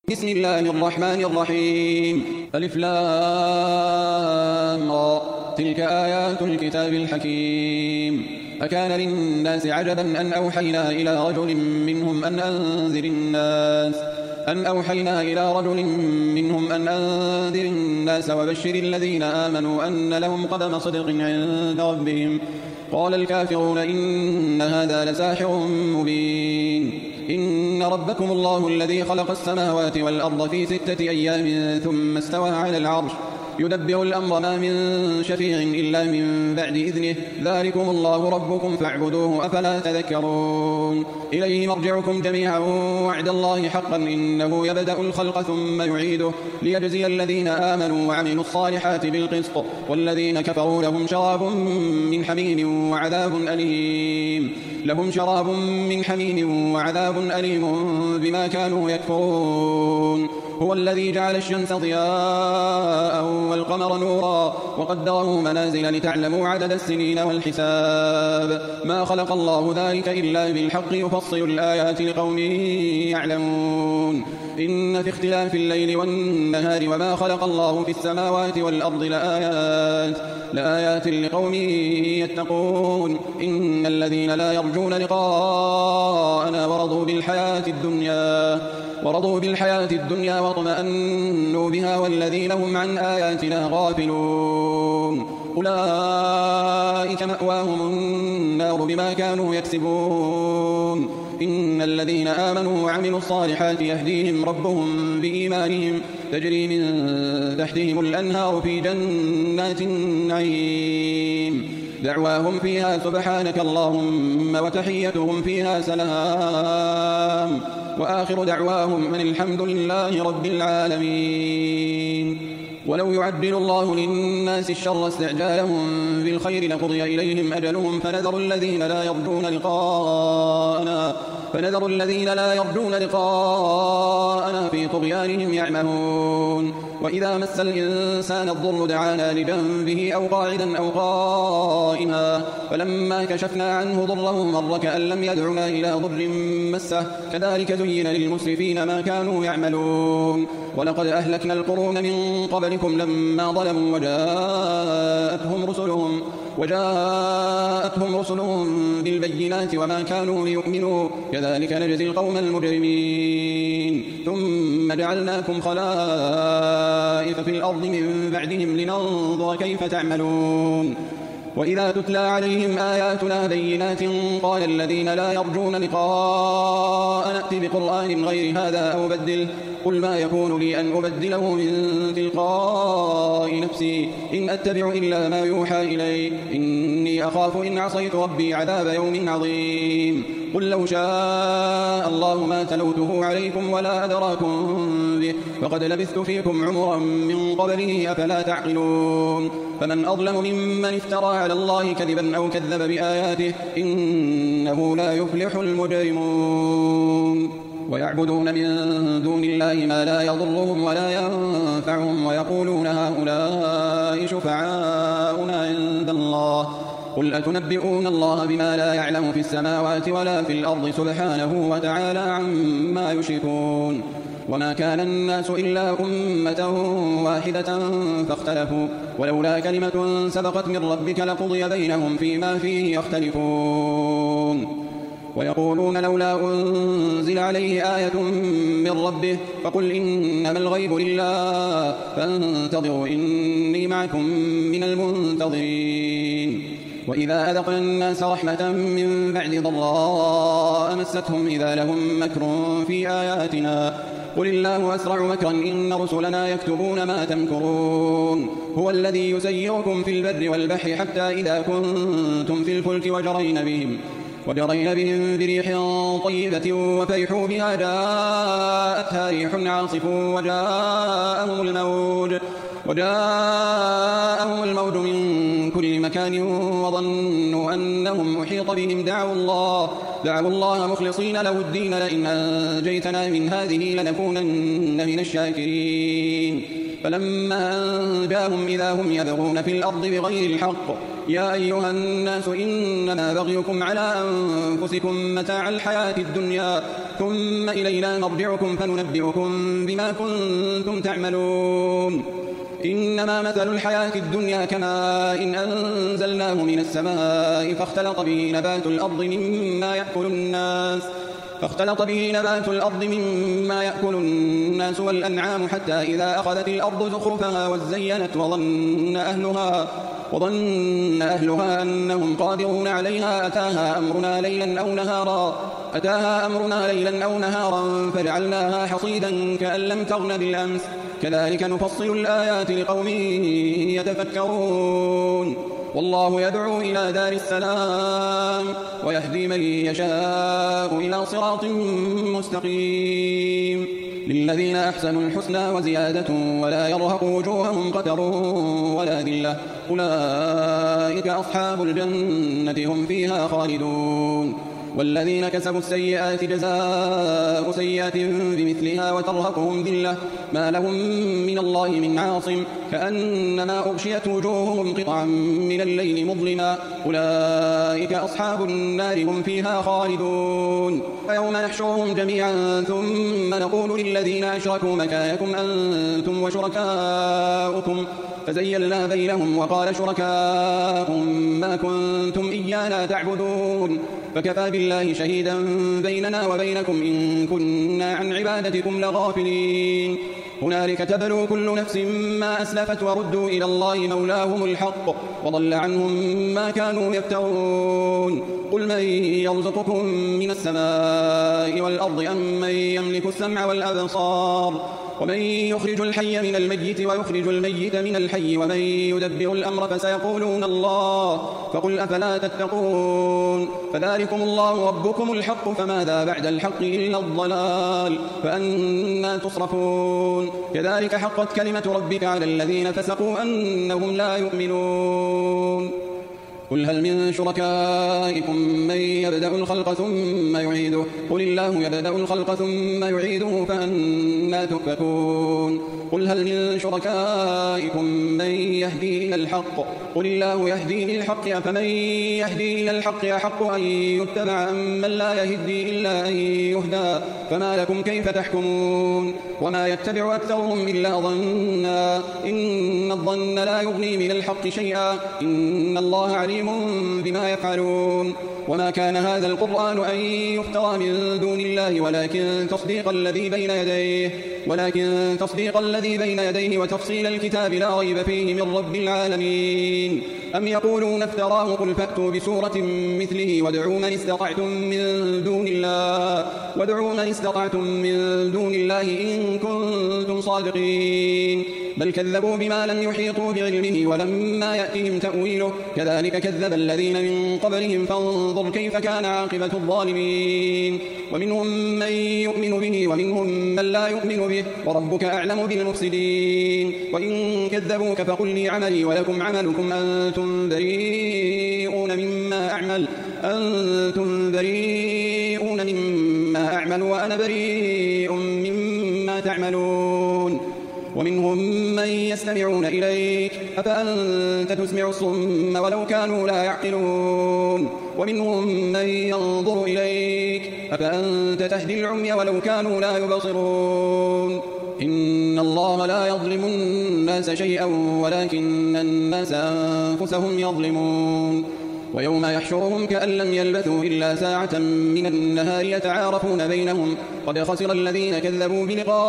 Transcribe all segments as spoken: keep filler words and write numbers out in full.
بسم الله الرحمن الرحيم ألف لام را تلك آيات الكتاب الحكيم أكان للناس عجبا أن أوحينا إلى رجل منهم أن أنذر الناس أن أوحينا إلى رجل منهم أن أنذر الناس وبشر الذين آمنوا أن لهم قدم صدق عند ربهم قال الكافرون إن هذا لساحر مبين إن ربكم الله الذي خلق السماوات والأرض في ستة أيام ثم استوى على العرش يدبر الأمر ما من شفيع إلا من بعد إذنه ذلكم الله ربكم فاعبدوه أفلا تذكرون إليه مرجعكم جميعا وعد الله حقا إنه يبدأ الخلق ثم يعيده ليجزي الذين آمنوا وعملوا الصالحات بالقسط والذين كفروا لهم شراب من حميم وعذاب أليم لهم شراب من حميم وعذاب أليم بما كانوا يكفرون هو الذي جعل الشمس ضياء والقمر نورا وقدره منازل لتعلموا عدد السنين والحساب ما خلق الله ذلك إلا بالحق يفصل الآيات لقوم يعلمون إن في اختلاف الليل والنهار وما خلق الله في السماوات والأرض لآيات لآيات لقوم يتقون إن الذين لا يرجون لقاءنا ورضوا بالحياة الدنيا ورضوا بالحياة الدنيا واطمأنوا بها والذين هم عن آياتنا غافلون أولئك مأواهم النار بما كانوا يكسبون إن الذين آمنوا وعملوا الصالحات يهديهم ربهم بإيمانهم تجري من تحتهم الأنهار في جنات النعيم دعواهم فيها سبحانك اللهم وتحيتهم فيها سلام وآخر دعواهم أن الحمد لله رب العالمين ولو يعجل الله للناس الشر استعجالهم بالخير لقضي إليهم أجلهم فنذر الذين لا يرجون لقاءنا فنذر الذين لا يرجون لقاءنا في طغيانهم يعمهون وإذا مس الإنسان الضر دعانا لجنبه أو قاعدا أو قائما فلما كشفنا عنه ضره مر كأن لم يدعنا إلى ضر مسه كذلك زين للمسرفين ما كانوا يعملون ولقد أهلكنا القرون من قبلكم لما ظلموا وجاءتهم رسلهم وجاءتهم رسلهم بالبينات وما كانوا ليؤمنوا كذلك نجزي القوم المجرمين ثم جعلناكم خلائف في الأرض من بعدهم لننظر كيف تعملون وإذا تتلى عليهم آياتنا بينات قال الذين لا يرجون لقاء نأتي بقرآن غير هذا أو بدل قل ما يكون لي أن أبدله من تلقاء نفسي إن أتبع إلا ما يوحى إلي إني أخاف إن عصيت ربي عذاب يوم عظيم قل لو شاء الله ما تلوته عليكم ولا أدراكم به فقد لبثت فيكم عمرا من قبله أفلا تعقلون فمن أظلم ممن افترى على الله كذبا أو كذب بآياته إنه لا يفلح المجرمون ويعبدون من دون الله ما لا يضرهم ولا ينفعهم ويقولون هؤلاء شفعاؤنا عند الله قل أتنبئون الله بما لا يعلم في السماوات ولا في الأرض سبحانه وتعالى عما يشركون وما كان الناس إلا أمة واحدة فاختلفوا ولولا كلمة سبقت من ربك لقضي بينهم فيما فيه يختلفون ويقولون لولا أنزل عليه آية من ربه فقل إنما الغيب لله فانتظروا إني معكم من المنتظرين وإذا أذقنا الناس رحمة من بعد ضراء مستهم إذا لهم مكر في آياتنا قل الله أسرع مكرا إن رسلنا يكتبون ما تمكرون هو الذي يسيركم في البر والبحر حتى إذا كنتم في الفلك وجرين بهم وجرين بهم بريح طيبة وفرحوا بها جاءتها ريح عاصف وجاءهم الموج وجاءهم الموج من كل مكان وظنوا أنهم أحيط بهم دعوا الله دعوا الله مخلصين له الدين لئن أنجيتنا من هذه لنكونن من الشاكرين فلما أنجاهم إذا هم يبغون في الأرض بغير الحق يا أيها الناس إنما بغيكم على أنفسكم متاع الحياة الدنيا ثم إلينا مرجعكم فننبئكم بما كنتم تعملون إنما مثل الحياة الدنيا كماء إن أنزلناه من السماء فاختلط به نبات الأرض مما يأكل الناس فاختلط به نبات الأرض مما يأكل الناس والأنعام حتى إذا أخذت الأرض زخرفها وزينت وظن أهلها وظن أهلها أنهم قادرون عليها أتاها أمرنا ليلا أو نهارا أتاها أمرنا ليلا أو نهارا فجعلناها حصيدا كأن لم تغن بالأمس كذلك نفصل الآيات لقوم يتفكرون والله يدعو إلى دار السلام ويهدي من يشاء إلى صراط مستقيم للذين أحسنوا الحسنى وزيادة ولا يرهق وجوههم قتر ولا ذلة أولئك أصحاب الجنة هم فيها خالدون والذين كسبوا السيئات جزاء سيئة بمثلها وترهقهم ذلة ما لهم من الله من عاصم كأنما أغشيت وجوههم قطعا من الليل مظلما أولئك أصحاب النار هم فيها خالدون ويوم نحشرهم جميعا ثم نقول للذين أشركوا مكانكم أنتم وشركاؤكم فزيلنا بينهم وقال شركاؤهم ما كنتم إيانا تعبدون فكفى بالله شهيدا بيننا وبينكم إن كنا عن عبادتكم لغافلين هنالك تبلو كل نفس ما أسلفت وردوا إلى الله مولاهم الحق وضل عنهم ما كانوا يفترون قل من يرزقكم من السماء والأرض أم من يملك السمع والأبصار ومن يخرج الحي من الميت ويخرج الميت من الحي ومن يدبر الأمر فسيقولون الله فقل أفلا تتقون فذلكم الله ربكم الحق فماذا بعد الحق إلا الضلال فأنا تصرفون كذلك حقت كلمة ربك على الذين فسقوا أنهم لا يؤمنون قل هل من شركائكم من يبدأ الخلق ثم يعيده قل الله يبدأ الخلق ثم يعيده فأنا تؤفكون قل هل من شركائكم من يهدي إلى الحق قل الله يهدي للحق فمن يهدي إلى الحق أحق أن يتبع من لا يهدي إلا أن يهدى فما لكم كيف تحكمون وما يتبع أكثرهم إلا ظنا إن الظن لا يغني من الحق شيئا إن الله عليم بما يفعلون وما كان هذا القرآن أن يفترى من دون الله ولكن تصديق الذي بين يديه ولكن تصديق الذي بين يديه وتفصيل الكتاب لا ريب فيه من رب العالمين أم يقولون افتراه قل فأتوا بسورة مثله وادعوا من استطعتم من دون الله وادعوا من استطعتم من دون الله إن كنتم صادقين بل كذبوا بما لم يحيطوا بعلمه ولما يأتهم تأويله كذلك كذب الذين من قبلهم فانظر كيف كان عاقبة الظالمين ومنهم من يؤمن به ومنهم من لا يؤمن به وربك أعلم بالمفسدين وإن كذبوك فقل لي عملي ولكم عملكم أنتم بريئون مما أعمل أنتم بريئون مما أعمل وأنا بريء مما تعملون ومنهم من يستمعون إليك أفأنت تسمع الصم ولو كانوا لا يعقلون ومنهم من ينظر إليك أفأنت تهدي العمي ولو كانوا لا يبصرون إن الله لا يظلم الناس شيئا ولكن الناس أنفسهم يظلمون ويوم يحشرهم كأن لم يلبثوا إلا ساعة من النهار يتعارفون بينهم قد خسر الذين كذبوا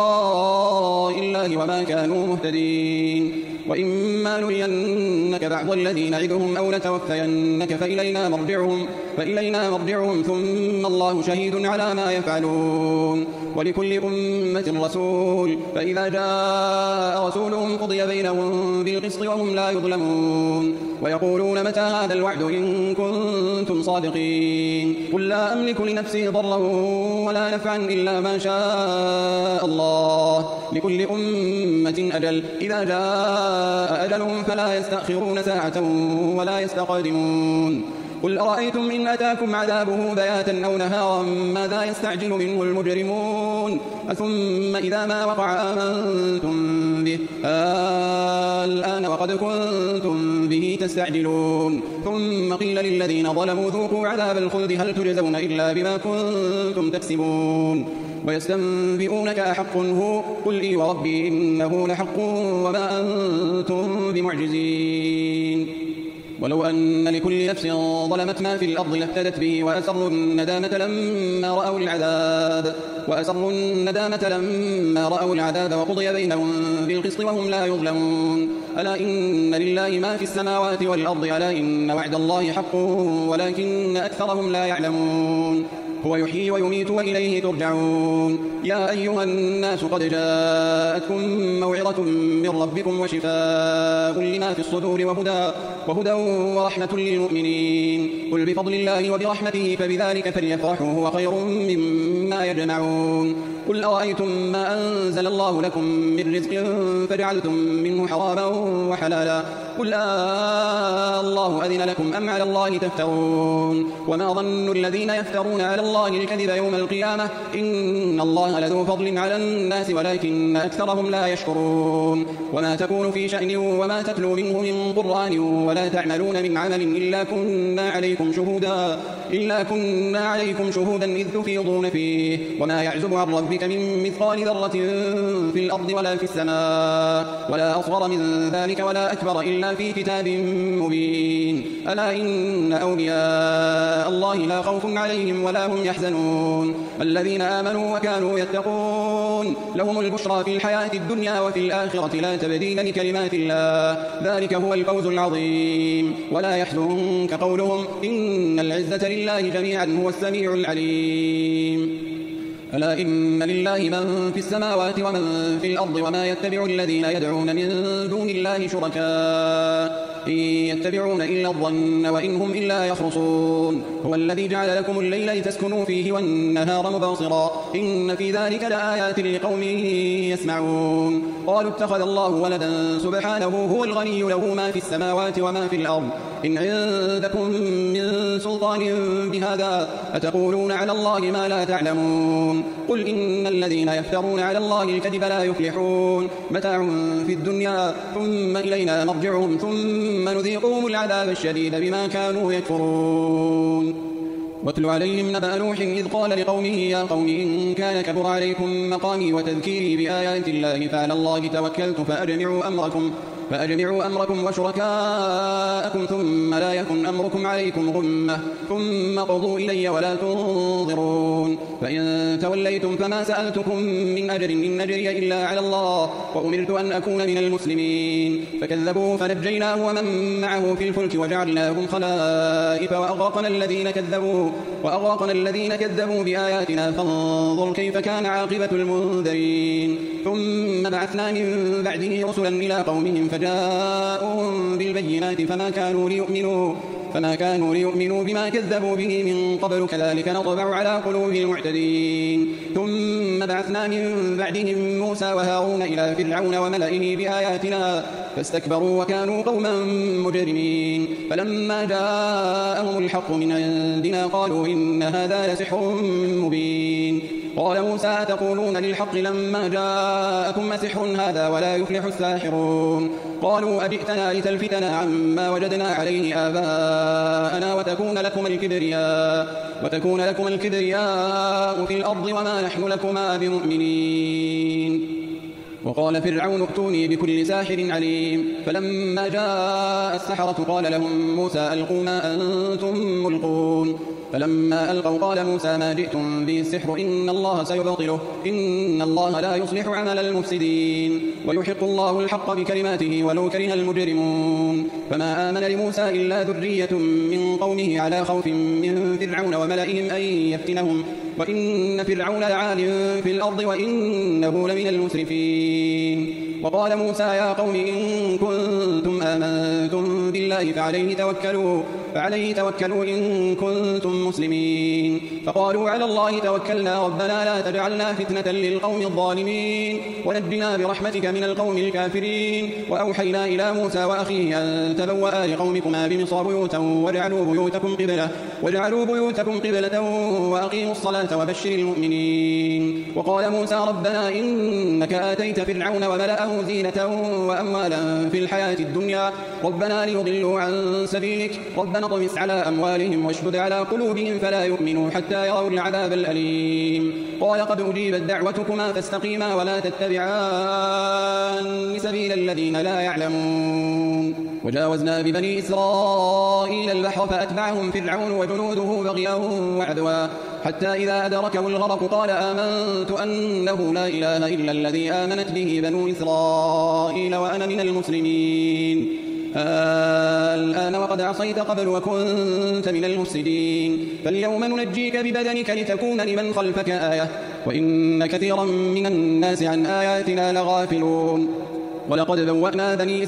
بلقاء الله وما كانوا مهتدين وإما نرينك بعض الذي نعدهم أو نتوفينك فإلينا مرجعهم فإلينا مرجعهم ثم الله شهيد على ما يفعلون ولكل أمة رسول فإذا جاء رسولهم قضي بينهم بالقسط وهم لا يظلمون ويقولون متى هذا الوعد إن كنتم صادقين قل لا أملك لنفسي ضرا ولا نفعا إلا ما شاء الله لكل أمة أجل إذا جاء أجلهم فلا يستأخرون ساعة ولا يستقدمون قل أرأيتم إن أتاكم عذابه بياتا أو نهارا ماذا يستعجل منه المجرمون ثم إذا ما وقع آمنتم به الآن وقد كنتم به تستعجلون ثم قيل للذين ظلموا ذوقوا عذاب الخلد هل تجزون إلا بما كنتم تكسبون ويستنبئونك أحق هو قل إي وربي إنه لحق وما أنتم بمعجزين ولو أن لكل نفس ظلمت ما في الأرض لافتدت به وأسروا الندامة لما رأوا العذاب وأسروا الندامة لما رأوا العذاب وقضي بينهم بالقسط وهم لا يظلمون ألا إن لله ما في السماوات والأرض ألا إن وعد الله حق ولكن أكثرهم لا يعلمون هو يحيي ويميت وإليه ترجعون يا أيها الناس قد جاءتكم موعظة من ربكم وشفاء لما في الصدور وهدى, وهدى ورحمة للمؤمنين قل بفضل الله وبرحمته فبذلك فليفرحوا هو خير مما يجمعون قل أرأيتم ما أنزل الله لكم من رزق فجعلتم منه حراما وحلالا قل آه الله أذن لكم أم على الله تفترون وما ظن الذين يفترون على الله الكذب يوم القيامة إن الله لذو فضل على الناس ولكن أكثرهم لا يشكرون وما تكون في شأن وما تتلو منه من قرآن ولا تعملون من عمل إلا كنا عليكم شهودا إلا كنا عليكم شهودا إذ تفيضون فيه وما يعزب عن ربك من مثقال ذرة في الأرض ولا في السماء ولا أصغر من ذلك ولا أكبر إلا في كتاب مبين ألا إن أولياء الله لا خوف عليهم ولا هم يحزنون الذين آمنوا وكانوا يتقون لهم البشرى في الحياة الدنيا وفي الآخرة لا تبديل لكلمات الله ذلك هو الفوز العظيم ولا يحزنك قولهم إن العزة لله جميعا هو السميع العليم ألا إن لله من في السماوات ومن في الأرض وما يتبع الذين يدعون من دون الله شركاء إن يتبعون إلا الظن وإن هم إلا يخرصون هو الذي جعل لكم الليل لتسكنوا فيه والنهار مبصرا إن في ذلك لآيات لقوم يسمعون قالوا اتخذ الله ولدا سبحانه هو الغني له ما في السماوات وما في الأرض إن عندكم من سلطان بهذا أتقولون على الله ما لا تعلمون قل إن الذين يفترون على الله الكذب لا يفلحون متاع في الدنيا ثم إلينا مرجعهم ثم نذيقهم العذاب الشديد بما كانوا يكفرون واتل عليهم نبأ نوح إذ قال لقومه يا قوم إن كان كبر عليكم مقامي وتذكيري بآيات الله فعلى الله توكلت فأجمعوا أمركم فأجمعوا أمركم وشركاءكم ثم لا يكن أمركم عليكم غمة ثم قضوا إلي ولا تنظرون فإن توليتم فما سألتكم من أجر إن أجري إلا على الله وأمرت أن أكون من المسلمين فكذبوا فنجيناه ومن معه في الفلك وجعلناهم خلائف وأغرقنا الذين كذبوا وأغرقنا الذين كذبوا بآياتنا فانظر كيف كان عاقبة المنذرين ثم بعثنا من بعده رسلا إلى قومهم فجاءوهم بالبينات فما كانوا ليؤمنوا فما كانوا ليؤمنوا بما كذبوا به من قبل كذلك نطبع على قلوب المعتدين ثم بعثنا من بعدهم موسى وهارون إلى فرعون وملئه بآياتنا فاستكبروا وكانوا قوما مجرمين فلما جاءهم الحق من عندنا قالوا إن هذا لسحر مبين قال موسى تقولون للحق لما جاءكم سحر هذا ولا يفلح الساحرون قالوا أجئتنا لتلفتنا عما وجدنا عليه آباءنا وتكون لكم الكبرياء وتكون لكم الكبرياء في الأرض وما نحن لكما بمؤمنين وقال فرعون ائتوني بكل ساحر عليم فلما جاء السحرة قال لهم موسى ألقوا ما أنتم ملقون فلما ألقوا قال موسى ما جئتم به السحر إن الله سيبطله إن الله لا يصلح عمل المفسدين ويحق الله الحق بكلماته ولو كره المجرمون فما آمن لموسى إلا ذرية من قومه على خوف من فرعون وملئهم أن يفتنهم وإن فرعون لعال في الأرض وإنه لمن المسرفين وقال موسى يا قوم إن كنتم آمنتم بالله فعليه توكلوا فعليه توكلوا إن كنتم مسلمين. فقالوا على الله توكلنا ربنا لا تجعلنا فتنة للقوم الظالمين ونجنا برحمتك من القوم الكافرين. وأوحينا إلى موسى وأخيه أن تبوأ لقومكما بمصر بيوتا واجعلوا بيوتكم قبلة واجعلوا بيوتكم قبلة وأقيموا الصلاة وبشر المؤمنين. وقال موسى ربنا إنك آتيت فرعون وملأه زينة وأموالا في الحياة الدنيا ربنا ليضلوا عن سبيلك ربنا اطمس على أموالهم واشدد على قلوبهم فلا يؤمنوا حتى يروا العذاب الأليم. قال قد أجيبت دعوتكما فاستقيما ولا تتبعان سبيل الذين لا يعلمون. وجاوزنا ببني إسرائيل البحر فأتبعهم فرعون وجنوده بغيا وعدوا حتى إذا أدركه الغرق قال آمنت أنه لا إله إلا الذي آمنت به بنو إسرائيل وأنا من المسلمين. الآن وقد عصيت قبل وكنت من المفسدين فاليوم ننجيك ببدنك لتكون لمن خلفك آية وإن كثيرا من الناس عن آياتنا لغافلون. ولقد بوأنا بني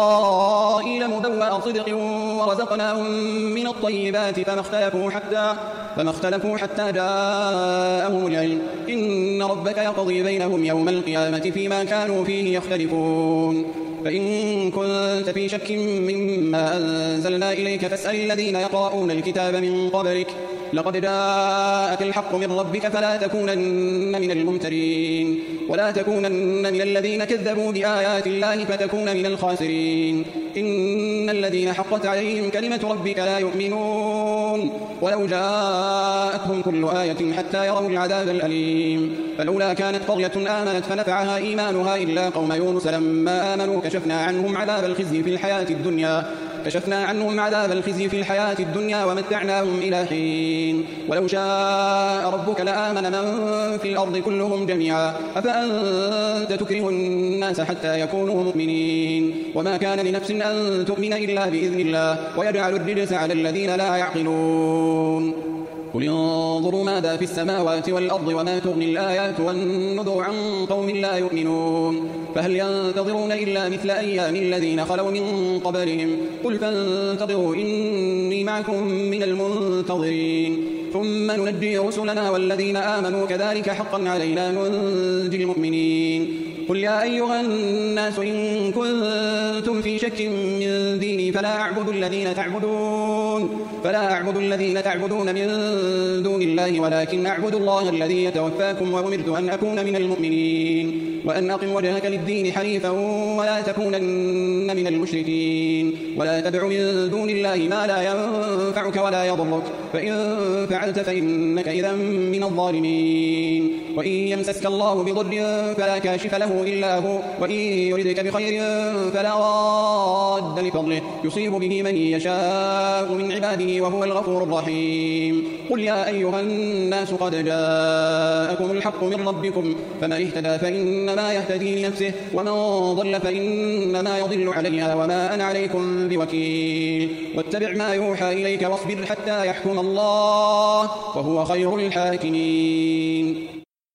إسرائيل مبوأ صدق ورزقناهم من الطيبات فما اختلفوا حتى, فما اختلفوا حتى جاءهم العلم إن ربك يقضي بينهم يوم القيامة فيما كانوا فيه يختلفون. فإن كنت في شك مما أنزلنا إليك فاسأل الذين يقرؤون الكتاب من قبلك لقد جاءك الحق من ربك فلا تكونن من الممترين ولا تكونن من الذين كذبوا بآيات الله فتكون من الخاسرين. إن الذين حقت عليهم كلمة ربك لا يؤمنون ولو جاءتهم كل آية حتى يروا العذاب الأليم. فلولا كانت قرية آمنت فنفعها إيمانها إلا قوم يونس لما آمنوا كشفنا عنهم عذاب الخزي في الحياة الدنيا كشفنا عنهم عذاب الخزي في الحياة الدنيا ومتعناهم إلى حين. ولو شاء ربك لآمن من في الأرض كلهم جميعا أفأنت تكره الناس حتى يكونوا مؤمنين وما كان لنفس أن تؤمن إلا بإذن الله ويجعل الرجس على الذين لا يعقلون. قل انظروا ماذا في السماوات والأرض وما تغني الآيات والنذر عن قوم لا يؤمنون فهل ينتظرون إلا مثل أيام الذين خلوا من قبلهم قل فانتظروا إني معكم من المنتظرين ثم ننجي رسلنا والذين آمنوا كذلك حقا علينا ننجي المؤمنين. قل يا أيها الناس إن كنتم في شك من ديني فلا أعبد الذين تعبدون فلا أعبد الذين تعبدون من دون الله ولكن أعبد الله الذي يتوفاكم وأمرت أن أكون من المؤمنين وأن أقم وجهك للدين حنيفا ولا تكونن من المشركين ولا تدع من دون الله ما لا ينفعك ولا يضرك فإن فعلت فإنك إذا من الظالمين. وإن يمسسك الله بضر فلا كاشف له إلا هو وإن يردك بخير فلا راد لفضله يصيب به من يشاء من عباده وهو الغفور الرحيم. قل يا أيها الناس قد جاءكم الحق من ربكم فمن اهتدى فإنما يهتدي لنفسه ومن ضل فإنما يضل عليها وما أنا عليكم بوكيل. واتبع ما يوحى إليك واصبر حتى يحكم الله وهو خير الحاكمين.